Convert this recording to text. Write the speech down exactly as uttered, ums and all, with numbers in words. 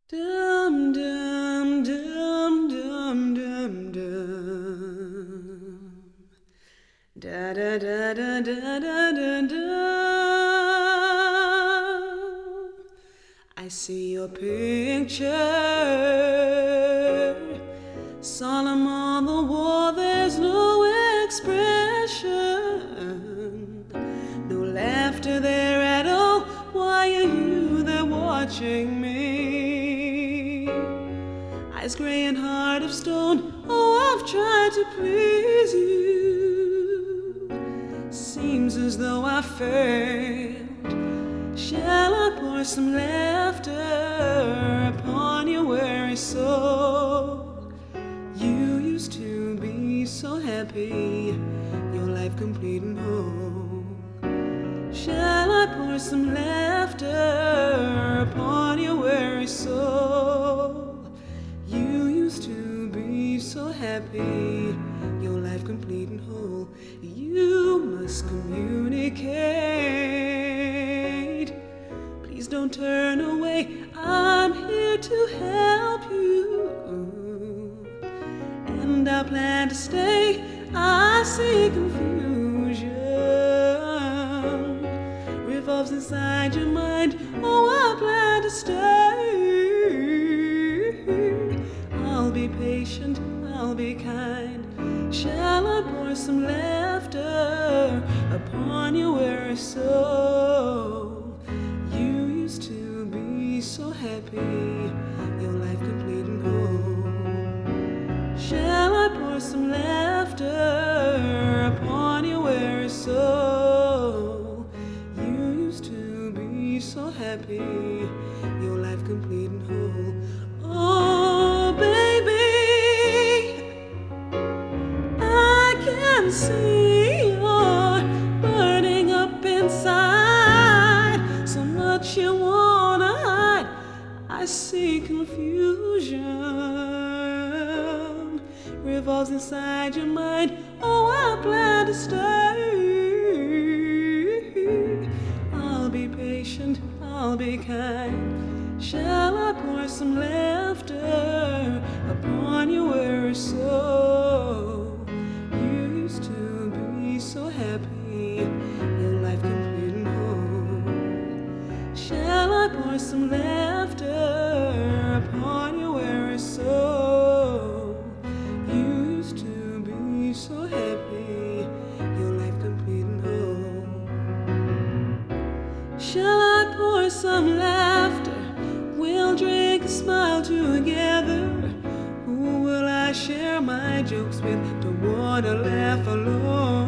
Dum dum dum dum dum dum. Da da da da da da da da. I see your picture, solemn on the wall. There's no expression, no laughter there at all. Why are you there watching me? Eyes gray and heart of stone. Oh, I've tried to please you. Seems as though I failed. Shall I pour some laughter upon your weary soul? You used to be so happy, your life complete and whole. Shall I pour some laughter upon your weary soul? You used to be so happy, your life complete and whole. You must communicate. Please don't turn away. I'm here to help you, and I plan to stay. I see confusion revolves inside your mind. Oh, I plan to stay. I'll be patient, I'll be kind. Shall I pour some laughter upon your weary soul? You used to be so happy, your life complete and whole. Shall I pour some laughter upon your weary soul? You used to be so happy, your life complete and whole. Oh, baby, I can see you're burning up inside. So much you wanna hide. I see confusion revolves inside your mind. Oh, I plan to stay. I'll be patient, I'll be kind. Shall I pour some laughter upon your weary soul? You used to be so happy, your life complete and whole. Shall I pour some laughter upon your weary soul? You used to be so happy, your life complete and whole. Shall I pour some laughter? We'll drink a smile together. Who will I share my jokes with? Don't wanna laugh alone.